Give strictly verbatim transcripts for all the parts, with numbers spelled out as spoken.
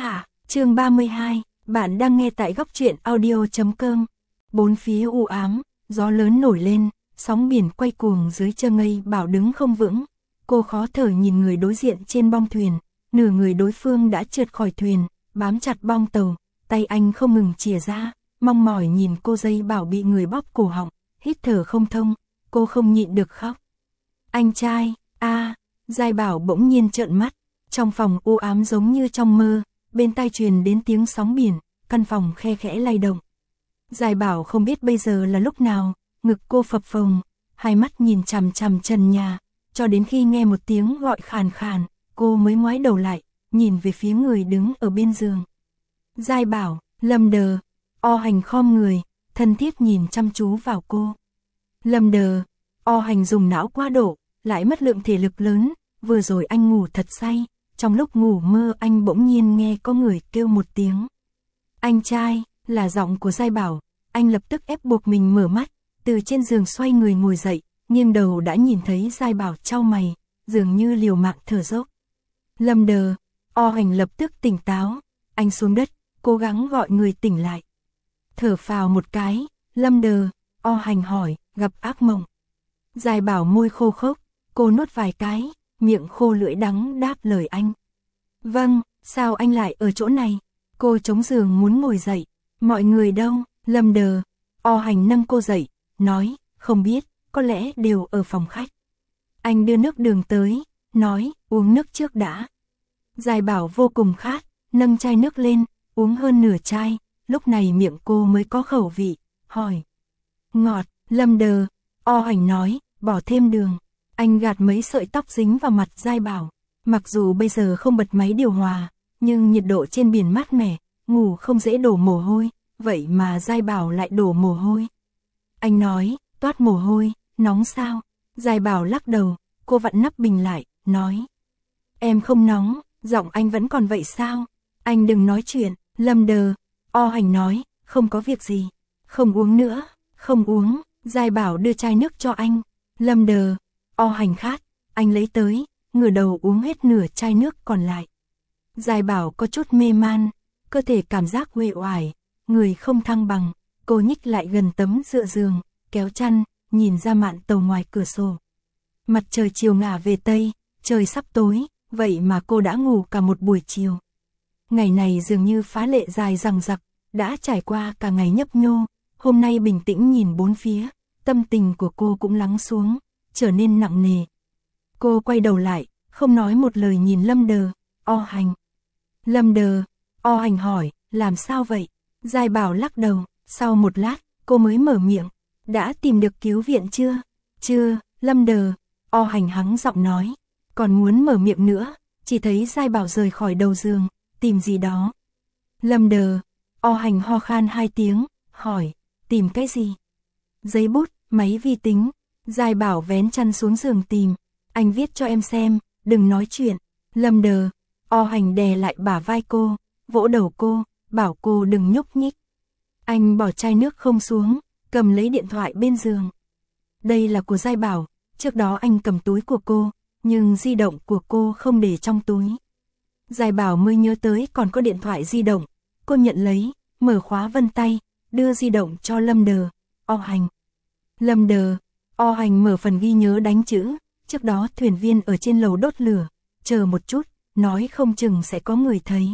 hạ, chương ba mươi hai, bạn đang nghe tại góc truyện audio chấm com. Bốn phía u ám, gió lớn nổi lên, sóng biển quay cuồng dưới chân ngây bảo đứng không vững. Cô khó thở nhìn người đối diện trên bong thuyền, nửa người đối phương đã trượt khỏi thuyền, bám chặt bong tàu, tay anh không ngừng chìa ra, mong mỏi nhìn cô dây bảo bị người bóp cổ họng, hít thở không thông, cô không nhịn được khóc. Anh trai, a, Giai Bảo bỗng nhiên trợn mắt, trong phòng u ám giống như trong mơ, bên tai truyền đến tiếng sóng biển, căn phòng khe khẽ lay động. Giai Bảo không biết bây giờ là lúc nào, ngực cô phập phồng, hai mắt nhìn chằm chằm trần nhà, cho đến khi nghe một tiếng gọi khàn khàn, cô mới ngoái đầu lại, nhìn về phía người đứng ở bên giường. Giai Bảo, Lâm Đờ, O Hành khom người, thân thiết nhìn chăm chú vào cô. Lâm Đờ, O Hành dùng não quá độ, lại mất lượng thể lực lớn, vừa rồi anh ngủ thật say, trong lúc ngủ mơ anh bỗng nhiên nghe có người kêu một tiếng. Anh trai, là giọng của Giai Bảo, anh lập tức ép buộc mình mở mắt, từ trên giường xoay người ngồi dậy, nghiêng đầu đã nhìn thấy Giai Bảo chau mày, dường như liều mạng thở dốc. Lâm Đờ, O Hành lập tức tỉnh táo, anh xuống đất, cố gắng gọi người tỉnh lại. Thở phào một cái, Lâm Đờ, O Hành hỏi, gặp ác mộng. Giai Bảo môi khô khốc, cô nuốt vài cái, miệng khô lưỡi đắng đáp lời anh. Vâng, sao anh lại ở chỗ này? Cô chống giường muốn ngồi dậy, mọi người đâu? Lâm Đờ, O Hành nâng cô dậy, nói, không biết, có lẽ đều ở phòng khách. Anh đưa nước đường tới, nói, uống nước trước đã. Giai Bảo vô cùng khát, nâng chai nước lên, uống hơn nửa chai, lúc này miệng cô mới có khẩu vị, hỏi. Ngọt, Lâm Đờ, O Hành nói, bỏ thêm đường. Anh gạt mấy sợi tóc dính vào mặt Giai Bảo, mặc dù bây giờ không bật máy điều hòa, nhưng nhiệt độ trên biển mát mẻ, ngủ không dễ đổ mồ hôi, vậy mà Giai Bảo lại đổ mồ hôi. Anh nói, toát mồ hôi, nóng sao? Giai Bảo lắc đầu, cô vặn nắp bình lại, nói. Em không nóng, giọng anh vẫn còn vậy sao? Anh đừng nói chuyện, Lâm Đờ, O Hành nói, không có việc gì, không uống nữa, không uống, Giai Bảo đưa chai nước cho anh, Lâm Đờ, O Hành khát, anh lấy tới, ngửa đầu uống hết nửa chai nước còn lại. Giai Bảo có chút mê man, cơ thể cảm giác uể oải, người không thăng bằng, cô nhích lại gần tấm dựa giường, kéo chăn, nhìn ra mạn tàu ngoài cửa sổ. Mặt trời chiều ngả về tây, trời sắp tối, vậy mà cô đã ngủ cả một buổi chiều. Ngày này dường như phá lệ dài dằng dặc, đã trải qua cả ngày nhấp nhô, hôm nay bình tĩnh nhìn bốn phía, tâm tình của cô cũng lắng xuống, trở nên nặng nề. Cô quay đầu lại, không nói một lời nhìn Lâm Đờ, O Hành. Lâm Đờ, O Hành hỏi, làm sao vậy? Giai Bảo lắc đầu, sau một lát, cô mới mở miệng, đã tìm được cứu viện chưa? Chưa, Lâm Đờ, O Hành hắng giọng nói, còn muốn mở miệng nữa, chỉ thấy Giai Bảo rời khỏi đầu giường, tìm gì đó. Lâm Đờ, O Hành ho khan hai tiếng, hỏi, tìm cái gì? Giấy bút, máy vi tính. Giai Bảo vén chăn xuống giường tìm, anh viết cho em xem, đừng nói chuyện. Lâm Đờ, O Hành đè lại bả vai cô, vỗ đầu cô, bảo cô đừng nhúc nhích. Anh bỏ chai nước không xuống, cầm lấy điện thoại bên giường. Đây là của Giai Bảo, trước đó anh cầm túi của cô, nhưng di động của cô không để trong túi. Giai Bảo mới nhớ tới còn có điện thoại di động, cô nhận lấy, mở khóa vân tay, đưa di động cho Lâm Đờ, O Hành. Lâm Đờ, O Hành mở phần ghi nhớ đánh chữ, trước đó thuyền viên ở trên lầu đốt lửa, chờ một chút, nói không chừng sẽ có người thấy.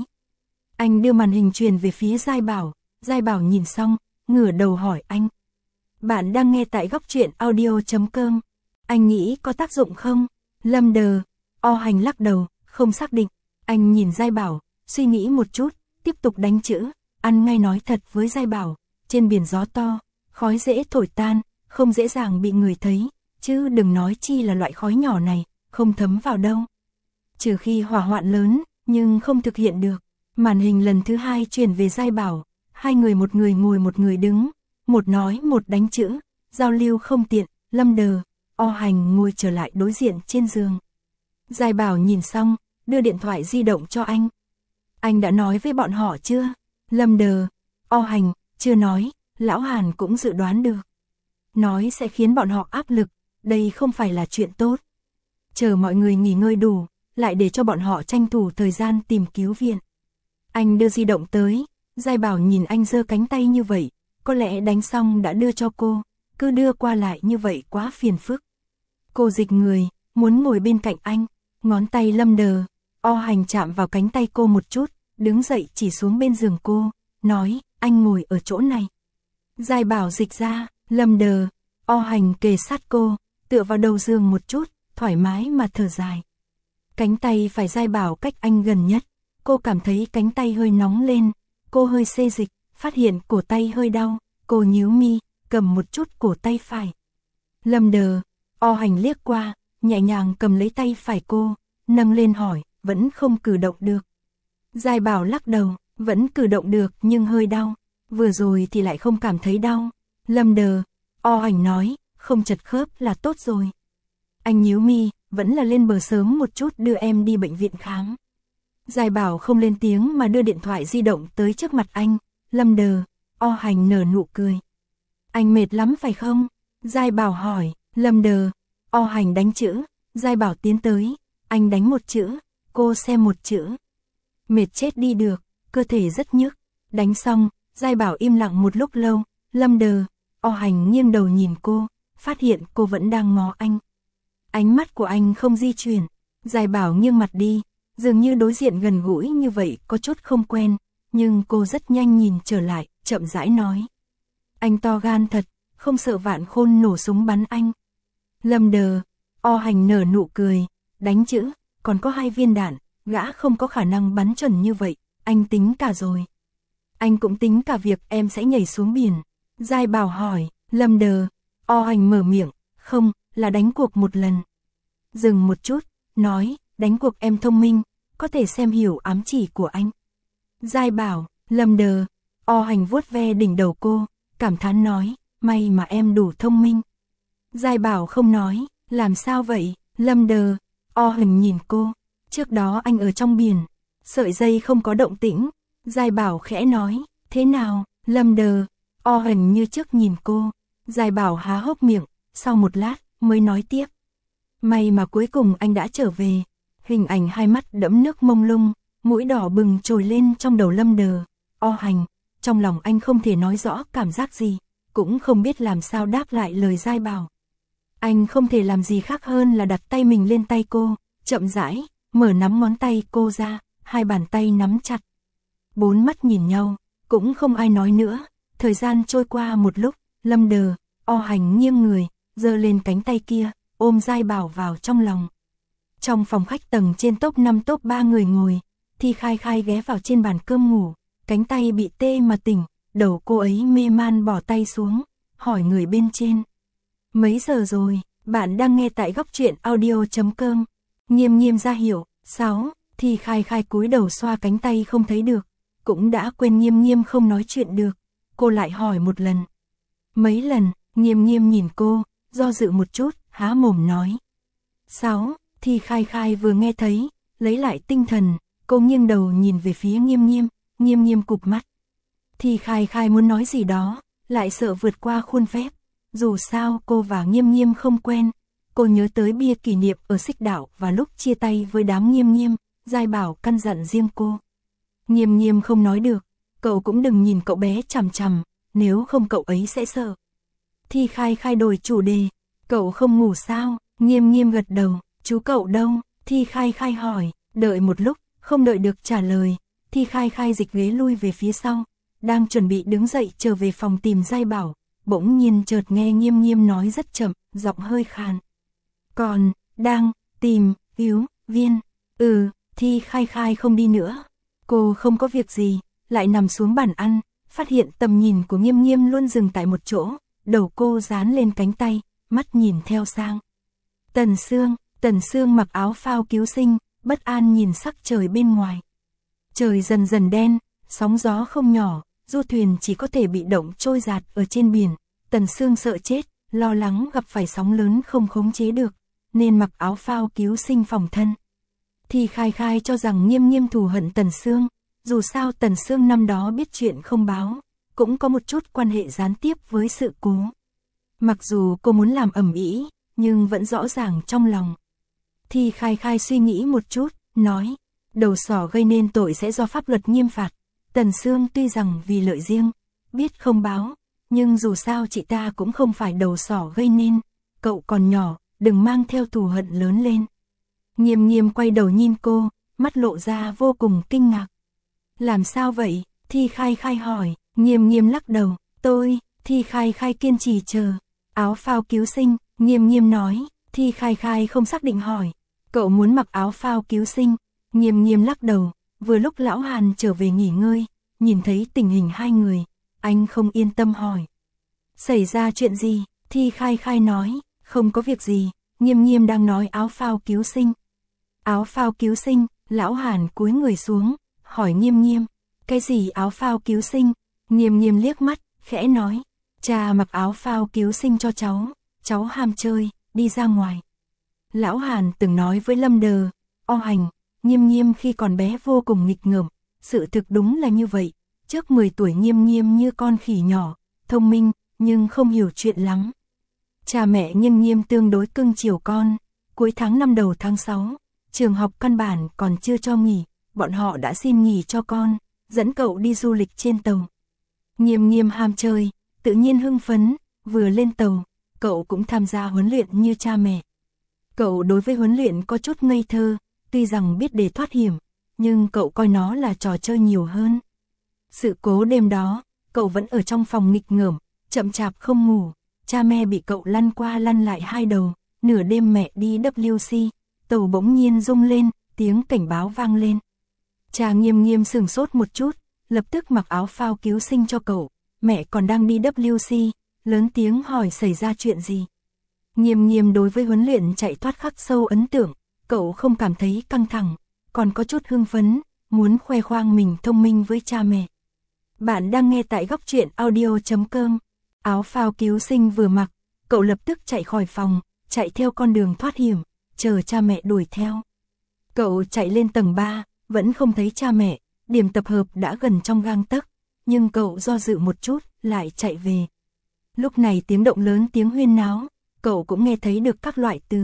Anh đưa màn hình truyền về phía Giai Bảo, Giai Bảo nhìn xong, ngửa đầu hỏi anh. Bạn đang nghe tại góc truyện audio chấm com, anh nghĩ có tác dụng không? Lâm Đờ, O Hành lắc đầu, không xác định, anh nhìn Giai Bảo, suy nghĩ một chút, tiếp tục đánh chữ, ăn ngay nói thật với Giai Bảo, trên biển gió to, khói dễ thổi tan, không dễ dàng bị người thấy, chứ đừng nói chi là loại khói nhỏ này, không thấm vào đâu. Trừ khi hỏa hoạn lớn, nhưng không thực hiện được. Màn hình lần thứ hai chuyển về Giai Bảo, hai người một người ngồi một người đứng, một nói một đánh chữ, giao lưu không tiện, Lâm Đờ, O Hành ngồi trở lại đối diện trên giường. Giai Bảo nhìn xong, đưa điện thoại di động cho anh. Anh đã nói với bọn họ chưa? Lâm Đờ, O Hành, chưa nói, Lão Hàn cũng dự đoán được. Nói sẽ khiến bọn họ áp lực, đây không phải là chuyện tốt. Chờ mọi người nghỉ ngơi đủ, lại để cho bọn họ tranh thủ thời gian tìm cứu viện. Anh đưa di động tới, Giai Bảo nhìn anh giơ cánh tay như vậy, có lẽ đánh xong đã đưa cho cô, cứ đưa qua lại như vậy quá phiền phức. Cô dịch người, muốn ngồi bên cạnh anh, ngón tay Lâm Đờ, O Hành chạm vào cánh tay cô một chút, đứng dậy chỉ xuống bên giường cô, nói, anh ngồi ở chỗ này. Giai Bảo dịch ra, Lâm Đờ, O Hành kề sát cô, tựa vào đầu giường một chút, thoải mái mà thở dài. Cánh tay phải Giai Bảo cách anh gần nhất, cô cảm thấy cánh tay hơi nóng lên, cô hơi xê dịch, phát hiện cổ tay hơi đau, cô nhíu mi, cầm một chút cổ tay phải. Lâm Đờ, O Hành liếc qua, nhẹ nhàng cầm lấy tay phải cô, nâng lên hỏi, vẫn không cử động được. Giai Bảo lắc đầu, vẫn cử động được nhưng hơi đau, vừa rồi thì lại không cảm thấy đau. Lâm Đờ, O Hành nói, không chật khớp là tốt rồi. Anh nhíu mi, vẫn là lên bờ sớm một chút đưa em đi bệnh viện khám. Giai Bảo không lên tiếng mà đưa điện thoại di động tới trước mặt anh. Lâm Đờ, O Hành nở nụ cười. Anh mệt lắm phải không? Giai Bảo hỏi. Lâm Đờ, O Hành đánh chữ. Giai Bảo tiến tới, anh đánh một chữ, cô xem một chữ. Mệt chết đi được, cơ thể rất nhức. Đánh xong, Giai Bảo im lặng một lúc lâu. Lâm Đờ, O Hành nghiêng đầu nhìn cô, phát hiện cô vẫn đang ngó anh. Ánh mắt của anh không di chuyển. Giai Bảo nghiêng mặt đi, dường như đối diện gần gũi như vậy có chút không quen, nhưng cô rất nhanh nhìn trở lại, chậm rãi nói. Anh to gan thật, không sợ Vạn Khôn nổ súng bắn anh. Lâm Đờ, O Hành nở nụ cười, đánh chữ, còn có hai viên đạn, gã không có khả năng bắn chuẩn như vậy, anh tính cả rồi. Anh cũng tính cả việc em sẽ nhảy xuống biển. Giai Bảo hỏi. Lâm Đờ, O Hành mở miệng, không, là đánh cuộc một lần. Dừng một chút, nói, đánh cuộc em thông minh, có thể xem hiểu ám chỉ của anh. Giai Bảo, Lâm Đờ, O Hành vuốt ve đỉnh đầu cô, cảm thán nói, may mà em đủ thông minh. Giai Bảo không nói, làm sao vậy? Lâm Đờ, O Hành nhìn cô, trước đó anh ở trong biển, sợi dây không có động tĩnh. Giai Bảo khẽ nói, thế nào? Lâm Đờ, O Hành như trước nhìn cô. Giai Bảo há hốc miệng, sau một lát mới nói tiếp. May mà cuối cùng anh đã trở về. Hình ảnh hai mắt đẫm nước mông lung, mũi đỏ bừng trồi lên trong đầu Lâm Đờ, O Hành. Trong lòng anh không thể nói rõ cảm giác gì, cũng không biết làm sao đáp lại lời Giai Bảo. Anh không thể làm gì khác hơn là đặt tay mình lên tay cô, chậm rãi, mở nắm ngón tay cô ra, hai bàn tay nắm chặt. Bốn mắt nhìn nhau, cũng không ai nói nữa. Thời gian trôi qua một lúc, Lâm Đờ, O Hành nghiêng người, giơ lên cánh tay kia, ôm Giai Bảo vào trong lòng. Trong phòng khách tầng trên top năm top ba người ngồi, Thi Khai Khai ghé vào trên bàn cơm ngủ, cánh tay bị tê mà tỉnh, đầu cô ấy mê man bỏ tay xuống, hỏi người bên trên. Mấy giờ rồi? Bạn đang nghe tại góc truyện audio chấm com. Nghiêm Nghiêm ra hiệu. Sáu. Thi Khai Khai cúi đầu xoa cánh tay không thấy được, cũng đã quên Nghiêm Nghiêm không nói chuyện được. Cô lại hỏi một lần. Mấy lần? Nghiêm Nghiêm nhìn cô, do dự một chút, há mồm nói. Sáu. Thi Khai Khai vừa nghe thấy, lấy lại tinh thần, cô nghiêng đầu nhìn về phía Nghiêm Nghiêm, Nghiêm Nghiêm cụp mắt. Thi Khai Khai muốn nói gì đó, lại sợ vượt qua khuôn phép. Dù sao cô và Nghiêm Nghiêm không quen. Cô nhớ tới bia kỷ niệm ở Xích Đảo và lúc chia tay với đám Nghiêm Nghiêm, Giai Bảo căn dặn riêng cô. Nghiêm Nghiêm không nói được, cậu cũng đừng nhìn cậu bé chằm chằm, nếu không cậu ấy sẽ sợ. Thi Khai Khai đổi chủ đề, cậu không ngủ sao? Nghiêm Nghiêm gật đầu, chú cậu đâu? Thi Khai Khai hỏi, đợi một lúc, không đợi được trả lời, Thi Khai Khai dịch ghế lui về phía sau, đang chuẩn bị đứng dậy trở về phòng tìm Giai Bảo, bỗng nhiên chợt nghe Nghiêm Nghiêm nói rất chậm, giọng hơi khàn. Còn, đang, tìm, Yếu, Viên, ừ, Thi Khai Khai không đi nữa. Cô không có việc gì, lại nằm xuống bàn ăn, phát hiện tầm nhìn của Nghiêm Nghiêm luôn dừng tại một chỗ, đầu cô dán lên cánh tay, mắt nhìn theo sang. Tần Sương, Tần Sương mặc áo phao cứu sinh, bất an nhìn sắc trời bên ngoài. Trời dần dần đen, sóng gió không nhỏ, du thuyền chỉ có thể bị động trôi dạt ở trên biển. Tần Sương sợ chết, lo lắng gặp phải sóng lớn không khống chế được, nên mặc áo phao cứu sinh phòng thân. Thì Khai Khai cho rằng Nghiêm Nghiêm thù hận Tần Sương, dù sao Tần Sương năm đó biết chuyện không báo, cũng có một chút quan hệ gián tiếp với sự cố. Mặc dù cô muốn làm ầm ĩ, nhưng vẫn rõ ràng trong lòng. Thì Khai Khai suy nghĩ một chút, nói, đầu sỏ gây nên tội sẽ do pháp luật nghiêm phạt. Tần Sương tuy rằng vì lợi riêng, biết không báo, nhưng dù sao chị ta cũng không phải đầu sỏ gây nên, cậu còn nhỏ, đừng mang theo thù hận lớn lên. Nghiêm Nghiêm quay đầu nhìn cô, mắt lộ ra vô cùng kinh ngạc. Làm sao vậy? Thi Khai Khai hỏi. Nghiêm Nghiêm lắc đầu. Tôi, Thi Khai Khai kiên trì chờ. Áo phao cứu sinh, Nghiêm Nghiêm nói. Thi Khai Khai không xác định hỏi. Cậu muốn mặc áo phao cứu sinh? Nghiêm Nghiêm lắc đầu. Vừa lúc Lão Hàn trở về nghỉ ngơi, nhìn thấy tình hình hai người, anh không yên tâm hỏi. Xảy ra chuyện gì? Thi Khai Khai nói. Không có việc gì. Nghiêm Nghiêm đang nói áo phao cứu sinh. Áo phao cứu sinh, Lão Hàn cúi người xuống, hỏi Nghiêm Nghiêm. Cái gì áo phao cứu sinh? Nghiêm Nghiêm liếc mắt, khẽ nói. Cha mặc áo phao cứu sinh cho cháu, cháu ham chơi, đi ra ngoài. Lão Hàn từng nói với Lâm Đờ, O Hành, Nghiêm Nghiêm khi còn bé vô cùng nghịch ngợm, sự thực đúng là như vậy. Trước mười tuổi Nghiêm Nghiêm như con khỉ nhỏ, thông minh, nhưng không hiểu chuyện lắm. Cha mẹ Nghiêm Nghiêm tương đối cưng chiều con, cuối tháng năm đầu tháng sáu, trường học căn bản còn chưa cho nghỉ, bọn họ đã xin nghỉ cho con, dẫn cậu đi du lịch trên tàu. Nghiêm Nghiêm ham chơi, tự nhiên hưng phấn, vừa lên tàu, cậu cũng tham gia huấn luyện như cha mẹ. Cậu đối với huấn luyện có chút ngây thơ, tuy rằng biết để thoát hiểm, nhưng cậu coi nó là trò chơi nhiều hơn. Sự cố đêm đó, cậu vẫn ở trong phòng nghịch ngợm, chậm chạp không ngủ, cha mẹ bị cậu lăn qua lăn lại hai đầu, nửa đêm mẹ đi W C, tàu bỗng nhiên rung lên, tiếng cảnh báo vang lên. Cha Nghiêm Nghiêm sửng sốt một chút, lập tức mặc áo phao cứu sinh cho cậu, mẹ còn đang đi W C, lớn tiếng hỏi xảy ra chuyện gì. Nghiêm Nghiêm đối với huấn luyện chạy thoát khắc sâu ấn tượng, cậu không cảm thấy căng thẳng, còn có chút hưng phấn, muốn khoe khoang mình thông minh với cha mẹ. Bạn đang nghe tại góc truyện audio chấm com. Áo phao cứu sinh vừa mặc, cậu lập tức chạy khỏi phòng, chạy theo con đường thoát hiểm, chờ cha mẹ đuổi theo. Cậu chạy lên tầng ba, vẫn không thấy cha mẹ, điểm tập hợp đã gần trong gang tấc, nhưng cậu do dự một chút, lại chạy về. Lúc này tiếng động lớn tiếng huyên náo, cậu cũng nghe thấy được các loại từ.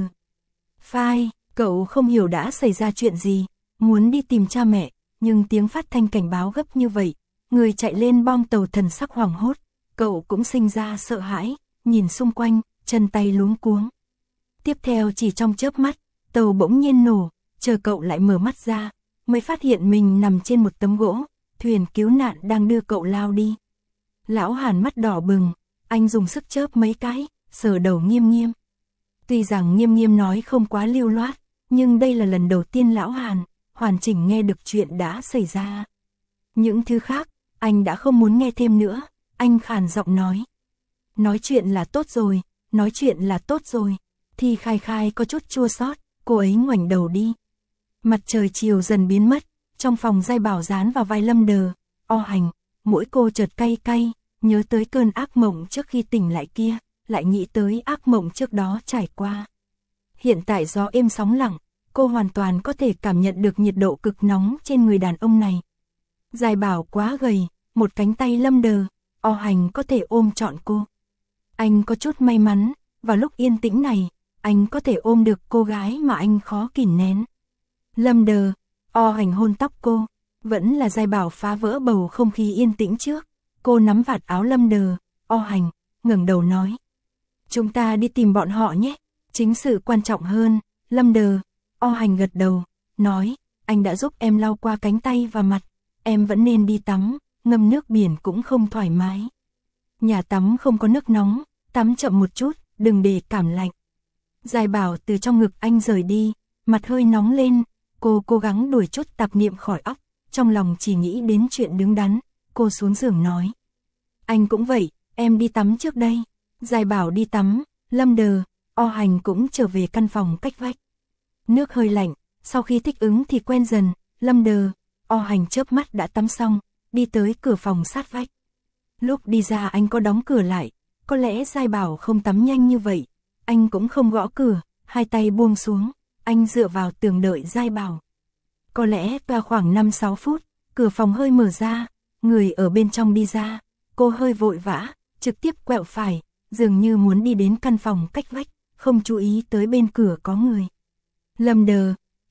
Phai, cậu không hiểu đã xảy ra chuyện gì, muốn đi tìm cha mẹ, nhưng tiếng phát thanh cảnh báo gấp như vậy, người chạy lên bong tàu thần sắc hoảng hốt, cậu cũng sinh ra sợ hãi, nhìn xung quanh, chân tay luống cuống. Tiếp theo chỉ trong chớp mắt, tàu bỗng nhiên nổ, chờ cậu lại mở mắt ra, mới phát hiện mình nằm trên một tấm gỗ, thuyền cứu nạn đang đưa cậu lao đi. Lão Hàn mắt đỏ bừng, anh dùng sức chớp mấy cái, sờ đầu Nghiêm Nghiêm. Tuy rằng Nghiêm Nghiêm nói không quá lưu loát, nhưng đây là lần đầu tiên Lão Hàn hoàn chỉnh nghe được chuyện đã xảy ra. Những thứ khác, anh đã không muốn nghe thêm nữa, anh khàn giọng nói. Nói chuyện là tốt rồi, nói chuyện là tốt rồi. Thi Khai Khai có chút chua xót, cô ấy ngoảnh đầu đi. Mặt trời chiều dần biến mất, trong phòng Giai Bảo dán vào vai Lâm Đờ, O Hành, mỗi cô chợt cay cay, nhớ tới cơn ác mộng trước khi tỉnh lại kia, lại nghĩ tới ác mộng trước đó trải qua. Hiện tại gió êm sóng lặng, cô hoàn toàn có thể cảm nhận được nhiệt độ cực nóng trên người đàn ông này. Giai Bảo quá gầy, một cánh tay Lâm Đờ, O Hành có thể ôm trọn cô. Anh có chút may mắn, vào lúc yên tĩnh này, anh có thể ôm được cô gái mà anh khó kìm nén. Lâm Đờ, O Hành hôn tóc cô, vẫn là Giai Bảo phá vỡ bầu không khí yên tĩnh trước. Cô nắm vạt áo Lâm Đờ, O Hành, ngẩng đầu nói. Chúng ta đi tìm bọn họ nhé, chính sự quan trọng hơn. Lâm Đờ, O Hành gật đầu, nói, anh đã giúp em lau qua cánh tay và mặt, em vẫn nên đi tắm, ngâm nước biển cũng không thoải mái. Nhà tắm không có nước nóng, tắm chậm một chút, đừng để cảm lạnh. Giai Bảo từ trong ngực anh rời đi, mặt hơi nóng lên, cô cố gắng đuổi chút tạp niệm khỏi óc, trong lòng chỉ nghĩ đến chuyện đứng đắn, cô xuống giường nói. Anh cũng vậy, em đi tắm trước đây. Giai Bảo đi tắm, Lâm Đờ, O Hành cũng trở về căn phòng cách vách. Nước hơi lạnh, sau khi thích ứng thì quen dần, Lâm Đờ, O Hành chớp mắt đã tắm xong, đi tới cửa phòng sát vách. Lúc đi ra anh có đóng cửa lại, có lẽ Giai Bảo không tắm nhanh như vậy, anh cũng không gõ cửa, hai tay buông xuống, anh dựa vào tường đợi Giai Bảo. Có lẽ qua khoảng năm sáu phút, cửa phòng hơi mở ra, người ở bên trong đi ra, cô hơi vội vã, trực tiếp quẹo phải, dường như muốn đi đến căn phòng cách vách, không chú ý tới bên cửa có người. Lâm Đờ,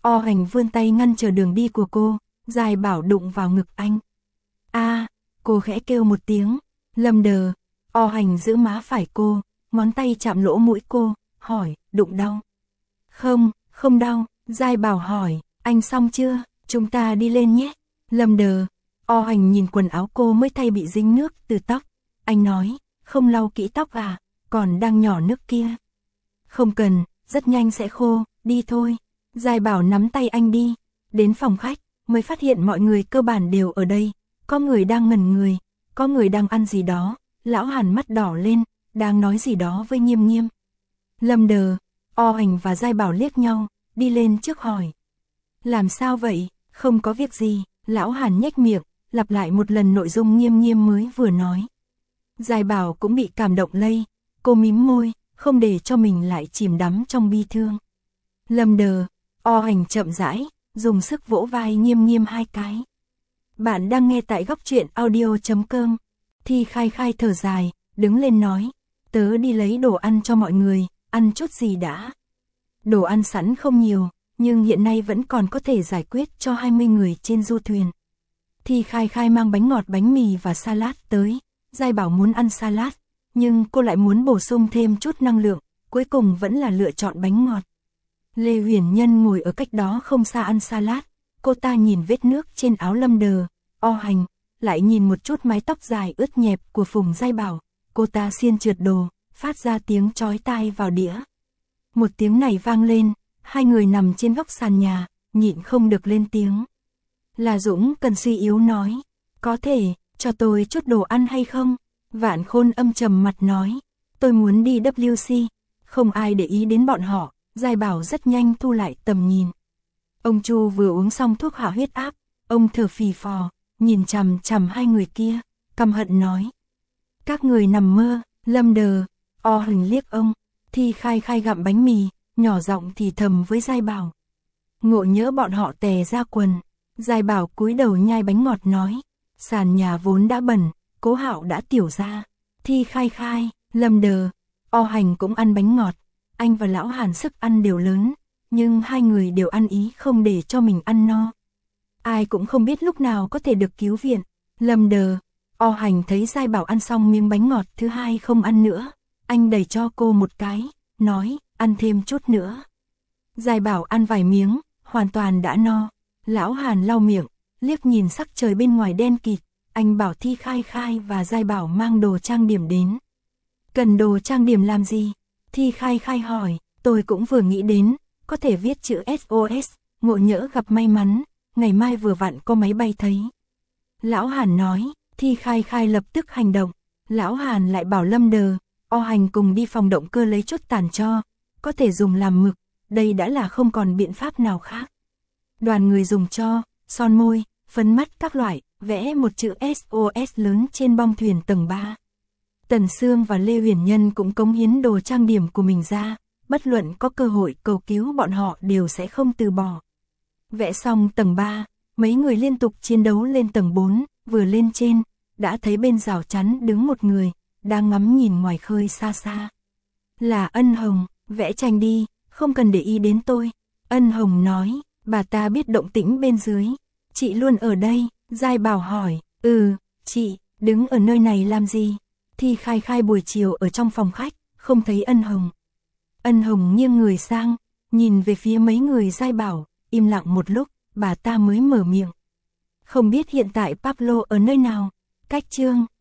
O Hành vươn tay ngăn trở đường đi của cô, Giai Bảo đụng vào ngực anh. A, cô khẽ kêu một tiếng. Lâm Đờ. O Hành giữ má phải cô, ngón tay chạm lỗ mũi cô, hỏi, đụng đau? Không, không đau. Giai Bảo hỏi, anh xong chưa, chúng ta đi lên nhé. Lâm Đờ. O Hành nhìn quần áo cô mới thay bị dính nước từ tóc. Anh nói, không lau kỹ tóc à, còn đang nhỏ nước kia. Không cần, rất nhanh sẽ khô, đi thôi. Giai Bảo nắm tay anh đi, đến phòng khách, mới phát hiện mọi người cơ bản đều ở đây. Có người đang ngẩn người, có người đang ăn gì đó. Lão Hàn mắt đỏ lên, đang nói gì đó với Nghiêm Nghiêm. Lâm Đờ. O Hành và Giai Bảo liếc nhau, đi lên trước hỏi. Làm sao vậy? Không có việc gì. Lão Hàn nhếch miệng, lặp lại một lần nội dung Nghiêm Nghiêm mới vừa nói. Giai Bảo cũng bị cảm động lây, cô mím môi, không để cho mình lại chìm đắm trong bi thương. Lâm Đờ. O Hành chậm rãi, dùng sức vỗ vai Nghiêm Nghiêm hai cái. Bạn đang nghe tại góc truyện audio chấm com. Thi Khai Khai thở dài, đứng lên nói, tớ đi lấy đồ ăn cho mọi người, ăn chút gì đã. Đồ ăn sẵn không nhiều, nhưng hiện nay vẫn còn có thể giải quyết cho hai mươi người trên du thuyền. Thi Khai Khai mang bánh ngọt, bánh mì và salad tới. Giai Bảo muốn ăn salad, nhưng cô lại muốn bổ sung thêm chút năng lượng, cuối cùng vẫn là lựa chọn bánh ngọt. Lê Huyền Nhân ngồi ở cách đó không xa ăn salad, cô ta nhìn vết nước trên áo Lâm Đờ, O Hành, lại nhìn một chút mái tóc dài ướt nhẹp của Phùng Giai Bảo, cô ta xiên trượt đồ, phát ra tiếng chói tai vào đĩa. Một tiếng này vang lên, hai người nằm trên góc sàn nhà, nhịn không được lên tiếng. Là Dũng cần suy yếu nói, có thể, cho tôi chút đồ ăn hay không? Vạn Khôn âm trầm mặt nói, tôi muốn đi W C, không ai để ý đến bọn họ. Giai Bảo rất nhanh thu lại tầm nhìn. Ông Chu vừa uống xong thuốc hạ huyết áp, ông thở phì phò, nhìn chằm chằm hai người kia, căm hận nói. Các người nằm mơ. Lâm Đờ. O Hành liếc ông, Thi Khai Khai gặm bánh mì, nhỏ giọng thì thầm với Giai Bảo. Ngộ nhỡ bọn họ tè ra quần. Giai Bảo cúi đầu nhai bánh ngọt nói, sàn nhà vốn đã bẩn, Cố Hạo đã tiểu ra. Thi Khai Khai, Lâm Đờ, O Hành cũng ăn bánh ngọt. Anh và Lão Hàn sức ăn đều lớn, nhưng hai người đều ăn ý không để cho mình ăn no. Ai cũng không biết lúc nào có thể được cứu viện. Lâm Đờ. O Hành thấy Giai Bảo ăn xong miếng bánh ngọt thứ hai không ăn nữa. Anh đẩy cho cô một cái, nói, ăn thêm chút nữa. Giai Bảo ăn vài miếng, hoàn toàn đã no. Lão Hàn lau miệng, liếc nhìn sắc trời bên ngoài đen kịt. Anh bảo Thi Khai Khai và Giai Bảo mang đồ trang điểm đến. Cần đồ trang điểm làm gì? Thi Khai Khai hỏi, tôi cũng vừa nghĩ đến, có thể viết chữ S O S, ngộ nhỡ gặp may mắn, ngày mai vừa vặn có máy bay thấy. Lão Hàn nói, Thi Khai Khai lập tức hành động. Lão Hàn lại bảo Lâm Đờ, O Hành cùng đi phòng động cơ lấy chút tàn tro, có thể dùng làm mực, đây đã là không còn biện pháp nào khác. Đoàn người dùng tro, son môi, phấn mắt các loại, vẽ một chữ S O S lớn trên bong thuyền tầng ba. Tần Sương và Lê Huyền Nhân cũng cống hiến đồ trang điểm của mình ra, bất luận có cơ hội cầu cứu bọn họ đều sẽ không từ bỏ. Vẽ xong tầng ba, mấy người liên tục chiến đấu lên tầng bốn, vừa lên trên, đã thấy bên rào chắn đứng một người, đang ngắm nhìn ngoài khơi xa xa. Là Ân Hồng, vẽ tranh đi, không cần để ý đến tôi. Ân Hồng nói, bà ta biết động tĩnh bên dưới. Chị luôn ở đây. Giai Bảo hỏi, ừ, chị, đứng ở nơi này làm gì? Thi Khai Khai buổi chiều ở trong phòng khách, không thấy Ân Hồng. Ân Hồng nghiêng người sang, nhìn về phía mấy người Giai Bảo, im lặng một lúc, bà ta mới mở miệng. Không biết hiện tại Pablo ở nơi nào? Cách Trương,